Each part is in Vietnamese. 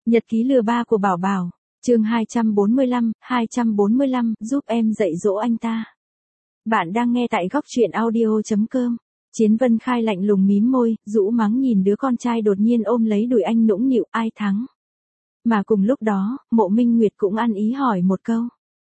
Nhật ký lừa ba của Bảo Bảo, chương 245, giúp em dạy dỗ anh ta. Bạn đang nghe tại góc truyện audio.com. Chiến Vân Khai lạnh lùng mím môi, rũ mắng nhìn đứa con trai đột nhiên ôm lấy đùi anh nũng nịu, ai thắng. Mà cùng lúc đó, Mộ Minh Nguyệt cũng ăn ý hỏi một câu.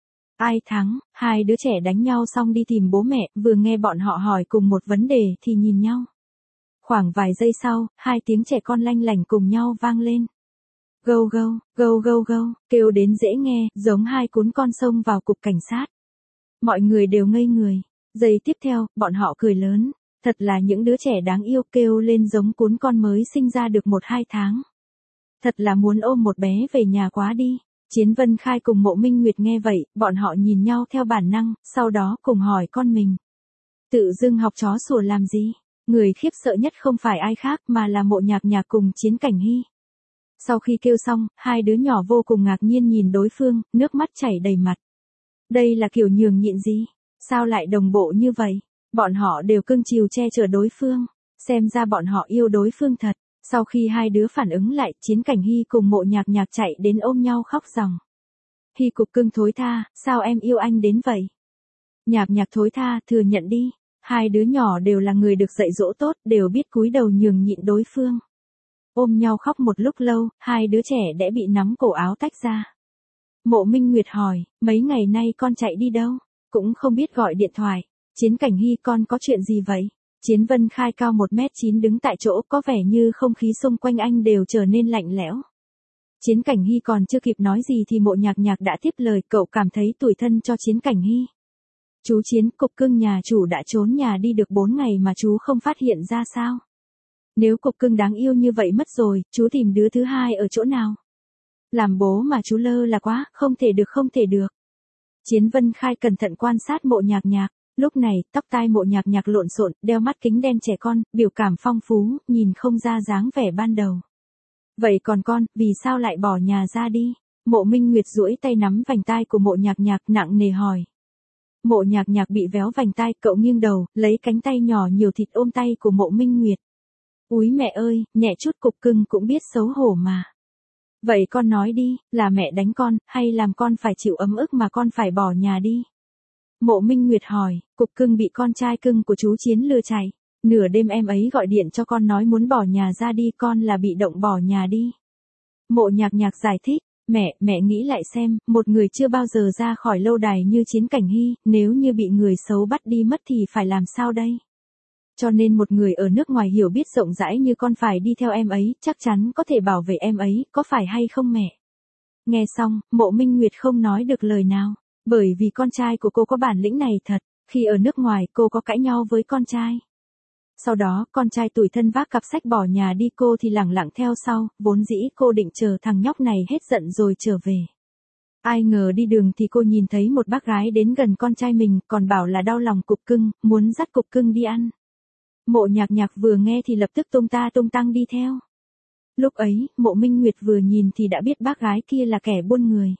Ai thắng? Hai đứa trẻ đánh nhau xong đi tìm bố mẹ, vừa nghe bọn họ hỏi cùng một vấn đề thì nhìn nhau. Khoảng vài giây sau, hai tiếng trẻ con lanh lảnh cùng nhau vang lên. Gâu gâu, gâu gâu gâu, kêu đến dễ nghe, giống hai cún con xông vào cục cảnh sát. Mọi người đều ngây người. Giây tiếp theo, bọn họ cười lớn. Thật là những đứa trẻ đáng yêu, kêu lên giống cún con mới sinh ra được 1-2 tháng. Thật là muốn ôm một bé về nhà quá đi. Chiến Vân Khai cùng Mộ Minh Nguyệt nghe vậy, bọn họ nhìn nhau theo bản năng, sau đó cùng hỏi con mình. Tự dưng học chó sủa làm gì? Người khiếp sợ nhất không phải ai khác mà là Mộ Nhạc Nhạc cùng Chiến Cảnh Hy. Sau khi kêu xong, hai đứa nhỏ vô cùng ngạc nhiên nhìn đối phương, nước mắt chảy đầy mặt. Đây là kiểu nhường nhịn gì? Sao lại đồng bộ như vậy? Bọn họ đều cưng chiều che chở đối phương. Xem ra bọn họ yêu đối phương thật. Sau khi hai đứa phản ứng lại, Chiến Cảnh Hy cùng Mộ Nhạc Nhạc chạy đến ôm nhau khóc ròng. Hy cục cưng thối tha, sao em yêu anh đến vậy? Nhạc Nhạc thối tha, thừa nhận đi. Hai đứa nhỏ đều là người được dạy dỗ tốt, đều biết cúi đầu nhường nhịn đối phương. Ôm nhau khóc một lúc lâu, hai đứa trẻ đã bị nắm cổ áo tách ra. Mộ Minh Nguyệt hỏi, mấy ngày nay con chạy đi đâu? Cũng không biết gọi điện thoại. Chiến Cảnh Hy, con có chuyện gì vậy? Chiến Vân Khai cao 1m9 đứng tại chỗ, có vẻ như không khí xung quanh anh đều trở nên lạnh lẽo. Chiến Cảnh Hy còn chưa kịp nói gì thì Mộ Nhạc Nhạc đã tiếp lời, cậu cảm thấy tủi thân cho Chiến Cảnh Hy. Chú Chiến, cục cưng nhà chủ đã trốn nhà đi được 4 ngày mà chú không phát hiện ra sao? Nếu cục cưng đáng yêu như vậy mất rồi, chú tìm đứa thứ hai ở chỗ nào? Làm bố mà chú lơ là quá, không thể được. Chiến Vân Khai cẩn thận quan sát Mộ Nhạc Nhạc. Lúc này, tóc tai Mộ Nhạc Nhạc lộn xộn, đeo mắt kính đen trẻ con, biểu cảm phong phú, nhìn không ra dáng vẻ ban đầu. Vậy còn con, vì sao lại bỏ nhà ra đi? Mộ Minh Nguyệt duỗi tay nắm vành tai của Mộ Nhạc Nhạc nặng nề hỏi. Mộ Nhạc Nhạc bị véo vành tai, cậu nghiêng đầu, lấy cánh tay nhỏ nhiều thịt ôm tay của Mộ Minh Nguyệt. Úi mẹ ơi, nhẹ chút cục cưng cũng biết xấu hổ mà. Vậy con nói đi, là mẹ đánh con, hay làm con phải chịu ấm ức mà con phải bỏ nhà đi? Mộ Minh Nguyệt hỏi, cục cưng bị con trai cưng của chú Chiến lừa chạy. Nửa đêm em ấy gọi điện cho con nói muốn bỏ nhà ra đi, con là bị động bỏ nhà đi. Mộ Nhạc Nhạc giải thích, mẹ nghĩ lại xem, một người chưa bao giờ ra khỏi lâu đài như Chiến Cảnh Hy, nếu như bị người xấu bắt đi mất thì phải làm sao đây? Cho nên một người ở nước ngoài hiểu biết rộng rãi như con phải đi theo em ấy, chắc chắn có thể bảo vệ em ấy, có phải hay không mẹ? Nghe xong, Mộ Minh Nguyệt không nói được lời nào, bởi vì con trai của cô có bản lĩnh này thật, khi ở nước ngoài cô có cãi nhau với con trai. Sau đó, con trai tủi thân vác cặp sách bỏ nhà đi, cô thì lẳng lặng theo sau, vốn dĩ cô định chờ thằng nhóc này hết giận rồi trở về. Ai ngờ đi đường thì cô nhìn thấy một bác gái đến gần con trai mình, còn bảo là đau lòng cục cưng, muốn dắt cục cưng đi ăn. Mộ Nhạc Nhạc vừa nghe thì lập tức tung ta tung tăng đi theo. Lúc ấy, Mộ Minh Nguyệt vừa nhìn thì đã biết bác gái kia là kẻ buôn người.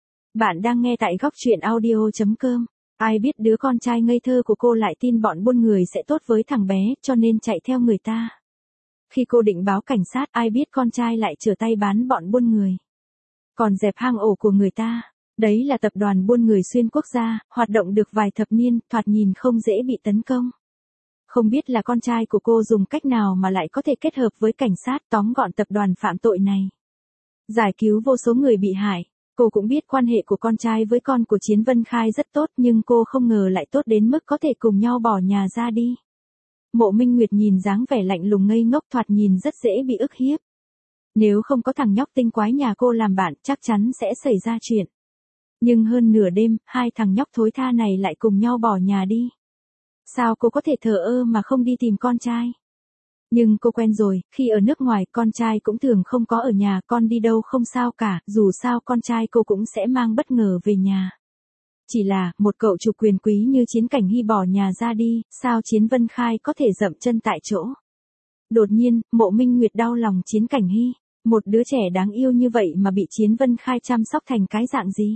Bạn đang nghe tại góc truyện audio.com. Ai biết đứa con trai ngây thơ của cô lại tin bọn buôn người sẽ tốt với thằng bé, cho nên chạy theo người ta. Khi cô định báo cảnh sát, ai biết con trai lại trở tay bán bọn buôn người. Còn dẹp hang ổ của người ta. Đấy là tập đoàn buôn người xuyên quốc gia, hoạt động được vài thập niên, thoạt nhìn không dễ bị tấn công. Không biết là con trai của cô dùng cách nào mà lại có thể kết hợp với cảnh sát tóm gọn tập đoàn phạm tội này. Giải cứu vô số người bị hại. Cô cũng biết quan hệ của con trai với con của Chiến Vân Khai rất tốt, nhưng cô không ngờ lại tốt đến mức có thể cùng nhau bỏ nhà ra đi. Mộ Minh Nguyệt nhìn dáng vẻ lạnh lùng ngây ngốc, thoạt nhìn rất dễ bị ức hiếp. Nếu không có thằng nhóc tinh quái nhà cô làm bạn, chắc chắn sẽ xảy ra chuyện. Nhưng hơn nửa đêm, hai thằng nhóc thối tha này lại cùng nhau bỏ nhà đi. Sao cô có thể thờ ơ mà không đi tìm con trai? Nhưng cô quen rồi, khi ở nước ngoài con trai cũng thường không có ở nhà, con đi đâu không sao cả, dù sao con trai cô cũng sẽ mang bất ngờ về nhà. Chỉ là, một cậu chủ quyền quý như Chiến Cảnh Hy bỏ nhà ra đi, sao Chiến Vân Khai có thể dậm chân tại chỗ? Đột nhiên, Mộ Minh Nguyệt đau lòng Chiến Cảnh Hy, một đứa trẻ đáng yêu như vậy mà bị Chiến Vân Khai chăm sóc thành cái dạng gì?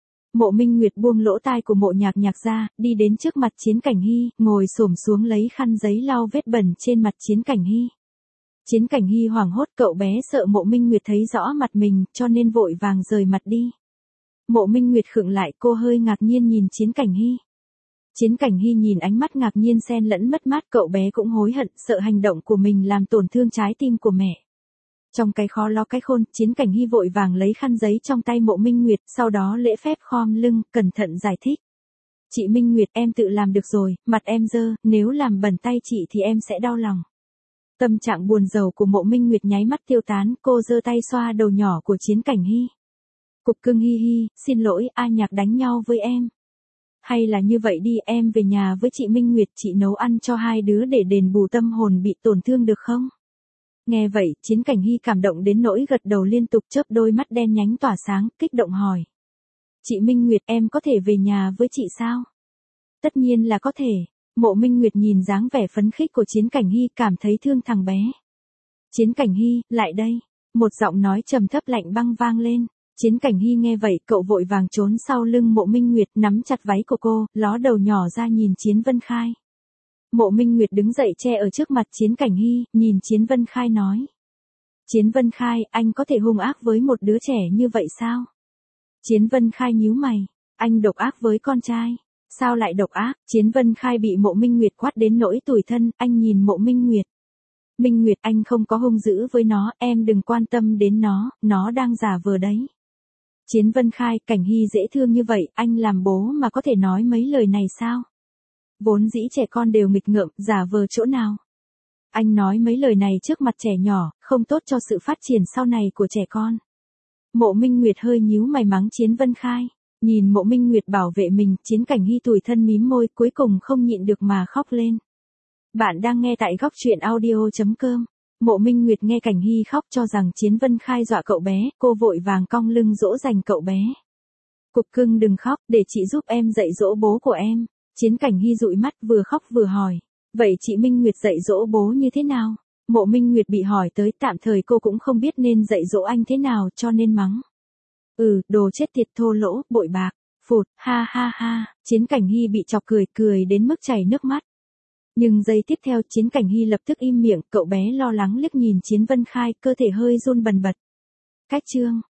Mộ Minh Nguyệt buông lỗ tai của Mộ Nhạc Nhạc ra, đi đến trước mặt Chiến Cảnh Hy, ngồi xổm xuống lấy khăn giấy lau vết bẩn trên mặt Chiến Cảnh Hy. Chiến Cảnh Hy hoảng hốt, cậu bé sợ Mộ Minh Nguyệt thấy rõ mặt mình, cho nên vội vàng rời mặt đi. Mộ Minh Nguyệt khựng lại, cô hơi ngạc nhiên nhìn Chiến Cảnh Hy. Chiến Cảnh Hy nhìn ánh mắt ngạc nhiên xen lẫn mất mát, cậu bé cũng hối hận, sợ hành động của mình làm tổn thương trái tim của mẹ. Trong cái khó lo cái khôn, Chiến Cảnh Hy vội vàng lấy khăn giấy trong tay Mộ Minh Nguyệt, sau đó lễ phép khom lưng, cẩn thận giải thích. Chị Minh Nguyệt, em tự làm được rồi, mặt em dơ, nếu làm bẩn tay chị thì em sẽ đau lòng. Tâm trạng buồn rầu của Mộ Minh Nguyệt nháy mắt tiêu tán, cô giơ tay xoa đầu nhỏ của Chiến Cảnh Hy. Cục cưng hi hi, xin lỗi, A Nhạc đánh nhau với em. Hay là như vậy đi, em về nhà với chị Minh Nguyệt, chị nấu ăn cho hai đứa để đền bù tâm hồn bị tổn thương được không? Nghe vậy, Chiến Cảnh Hy cảm động đến nỗi gật đầu liên tục, chớp đôi mắt đen nhánh tỏa sáng, kích động hỏi. Chị Minh Nguyệt, em có thể về nhà với chị sao? Tất nhiên là có thể. Mộ Minh Nguyệt nhìn dáng vẻ phấn khích của Chiến Cảnh Hy, cảm thấy thương thằng bé. Chiến Cảnh Hy, lại đây. Một giọng nói trầm thấp lạnh băng vang lên. Chiến Cảnh Hy nghe vậy, cậu vội vàng trốn sau lưng Mộ Minh Nguyệt, nắm chặt váy của cô, ló đầu nhỏ ra nhìn Chiến Vân Khai. Mộ Minh Nguyệt đứng dậy che ở trước mặt Chiến Cảnh Hy, nhìn Chiến Vân Khai nói. Chiến Vân Khai, anh có thể hung ác với một đứa trẻ như vậy sao? Chiến Vân Khai nhíu mày, anh độc ác với con trai. Sao lại độc ác? Chiến Vân Khai bị Mộ Minh Nguyệt quát đến nỗi tủi thân, anh nhìn Mộ Minh Nguyệt. Minh Nguyệt, anh không có hung dữ với nó, em đừng quan tâm đến nó đang giả vờ đấy. Chiến Vân Khai, Cảnh Hy dễ thương như vậy, anh làm bố mà có thể nói mấy lời này sao? Vốn dĩ trẻ con đều nghịch ngợm, giả vờ chỗ nào? Anh nói mấy lời này trước mặt trẻ nhỏ, không tốt cho sự phát triển sau này của trẻ con. Mộ Minh Nguyệt hơi nhíu mày mắng Chiến Vân Khai. Nhìn Mộ Minh Nguyệt bảo vệ mình, Chiến Cảnh Hy tủi thân mím môi, cuối cùng không nhịn được mà khóc lên. Bạn đang nghe tại góc truyện audio.com. Mộ Minh Nguyệt nghe Cảnh Hy khóc cho rằng Chiến Vân Khai dọa cậu bé, cô vội vàng cong lưng dỗ dành cậu bé. Cục cưng đừng khóc, để chị giúp em dạy dỗ bố của em. Chiến Cảnh Hy dụi mắt vừa khóc vừa hỏi. Vậy chị Minh Nguyệt dạy dỗ bố như thế nào? Mộ Minh Nguyệt bị hỏi tới, tạm thời cô cũng không biết nên dạy dỗ anh thế nào cho nên mắng. Đồ chết tiệt, thô lỗ, bội bạc. Phụt, ha ha ha, Chiến Cảnh Hy bị chọc cười đến mức chảy nước mắt. Nhưng giây tiếp theo Chiến Cảnh Hy lập tức im miệng, cậu bé lo lắng liếc nhìn Chiến Vân Khai, cơ thể hơi run bần bật. Cách chương.